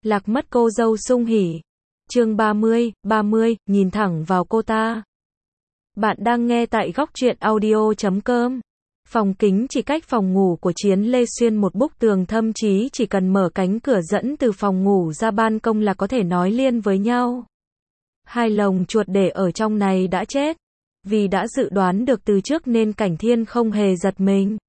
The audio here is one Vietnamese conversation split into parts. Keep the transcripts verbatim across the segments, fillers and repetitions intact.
Lạc mất cô dâu sung hỉ. Chương ba mươi, ba mươi, nhìn thẳng vào cô ta. Bạn đang nghe tại góc truyện audio chấm com. Phòng kính chỉ cách phòng ngủ của Chiến Lê Xuyên một bức tường, thậm chí chỉ cần mở cánh cửa dẫn từ phòng ngủ ra ban công là có thể nói liên với nhau. Hai lồng chuột để ở trong này đã chết. Vì đã dự đoán được từ trước nên Cảnh Thiên không hề giật mình.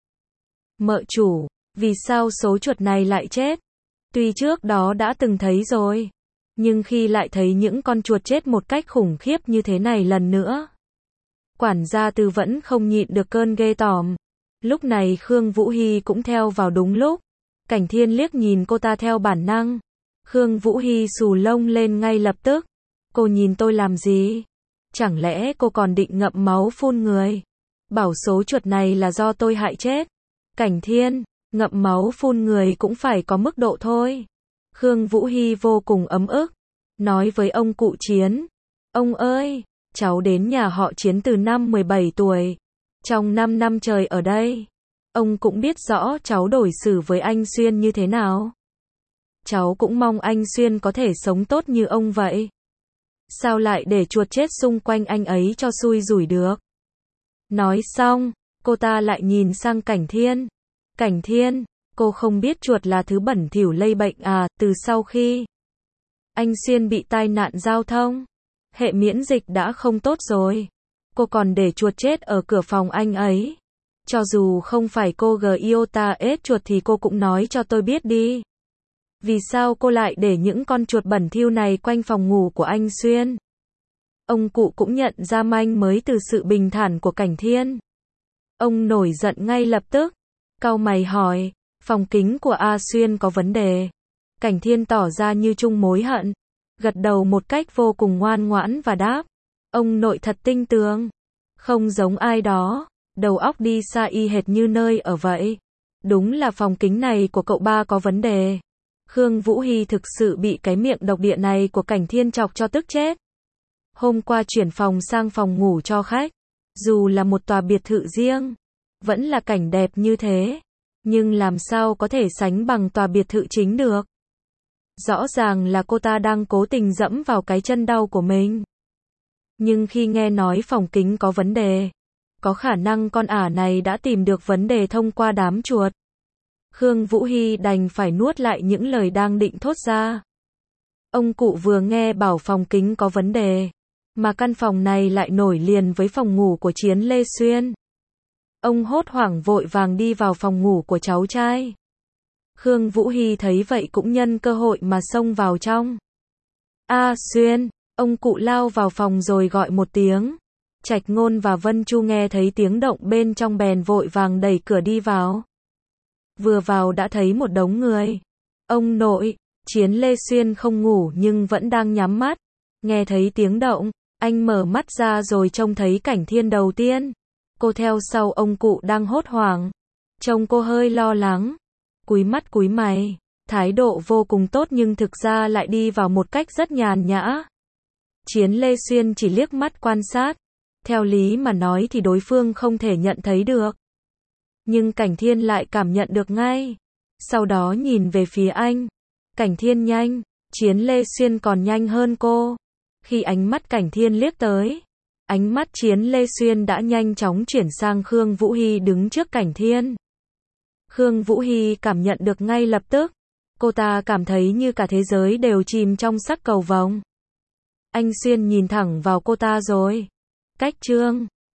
Mợ chủ, vì sao số chuột này lại chết? Tuy trước đó đã từng thấy rồi, nhưng khi lại thấy những con chuột chết một cách khủng khiếp như thế này lần nữa, quản gia Từ vẫn không nhịn được cơn ghê tởm. Lúc này Khương Vũ Hy cũng theo vào đúng lúc. Cảnh Thiên liếc nhìn cô ta theo bản năng. Khương Vũ Hy xù lông lên ngay lập tức. Cô nhìn tôi làm gì? Chẳng lẽ cô còn định ngậm máu phun người? Bảo số chuột này là do tôi hại chết. Cảnh Thiên, ngậm máu phun người cũng phải có mức độ thôi. Khương Vũ Hy vô cùng ấm ức. Nói với ông cụ Chiến. Ông ơi, cháu đến nhà họ Chiến từ năm mười bảy tuổi. Trong năm năm trời ở đây, ông cũng biết rõ cháu đối xử với anh Xuyên như thế nào. Cháu cũng mong anh Xuyên có thể sống tốt như ông vậy. Sao lại để chuột chết xung quanh anh ấy cho xui rủi được? Nói xong, cô ta lại nhìn sang Cảnh Thiên. Cảnh Thiên, cô không biết chuột là thứ bẩn thỉu lây bệnh à? Từ sau khi anh Xuyên bị tai nạn giao thông, hệ miễn dịch đã không tốt rồi. Cô còn để chuột chết ở cửa phòng anh ấy. Cho dù không phải cô Giota ết chuột thì cô cũng nói cho tôi biết đi. Vì sao cô lại để những con chuột bẩn thỉu này quanh phòng ngủ của anh Xuyên? Ông cụ cũng nhận ra manh mới từ sự bình thản của Cảnh Thiên. Ông nổi giận ngay lập tức. Cau mày hỏi, phòng kính của A Xuyên có vấn đề. Cảnh Thiên tỏ ra như chung mối hận. Gật đầu một cách vô cùng ngoan ngoãn và đáp. Ông nội thật tinh tường. Không giống ai đó. Đầu óc đi xa y hệt như nơi ở vậy. Đúng là phòng kính này của cậu ba có vấn đề. Khương Vũ Hy thực sự bị cái miệng độc địa này của Cảnh Thiên chọc cho tức chết. Hôm qua chuyển phòng sang phòng ngủ cho khách. Dù là một tòa biệt thự riêng, vẫn là cảnh đẹp như thế. Nhưng làm sao có thể sánh bằng tòa biệt thự chính được? Rõ ràng là cô ta đang cố tình dẫm vào cái chân đau của mình. Nhưng khi nghe nói phòng kính có vấn đề, có khả năng con ả này đã tìm được vấn đề thông qua đám chuột. Khương Vũ Hy đành phải nuốt lại những lời đang định thốt ra. Ông cụ vừa nghe bảo phòng kính có vấn đề, mà căn phòng này lại nổi liền với phòng ngủ của Chiến Lê Xuyên. Ông hốt hoảng vội vàng đi vào phòng ngủ của cháu trai. Khương Vũ Hy thấy vậy cũng nhân cơ hội mà xông vào trong. A Xuyên, ông cụ lao vào phòng rồi gọi một tiếng. Trạch Ngôn và Vân Chu nghe thấy tiếng động bên trong bèn vội vàng đẩy cửa đi vào. Vừa vào đã thấy một đống người. Ông nội, Chiến Lê Xuyên không ngủ nhưng vẫn đang nhắm mắt. Nghe thấy tiếng động, anh mở mắt ra rồi trông thấy Cảnh Thiên đầu tiên. Cô theo sau ông cụ đang hốt hoảng. Trông cô hơi lo lắng. Cúi mắt cúi mày. Thái độ vô cùng tốt nhưng thực ra lại đi vào một cách rất nhàn nhã. Chiến Lê Xuyên chỉ liếc mắt quan sát. Theo lý mà nói thì đối phương không thể nhận thấy được. Nhưng Cảnh Thiên lại cảm nhận được ngay. Sau đó nhìn về phía anh. Cảnh Thiên nhanh. Chiến Lê Xuyên còn nhanh hơn cô. Khi ánh mắt Cảnh Thiên liếc tới, ánh mắt Chiến Lê Xuyên đã nhanh chóng chuyển sang Khương Vũ Hy đứng trước Cảnh Thiên. Khương Vũ Hy cảm nhận được ngay lập tức. Cô ta cảm thấy như cả thế giới đều chìm trong sắc cầu vồng. Anh Xuyên nhìn thẳng vào cô ta rồi. Cách chương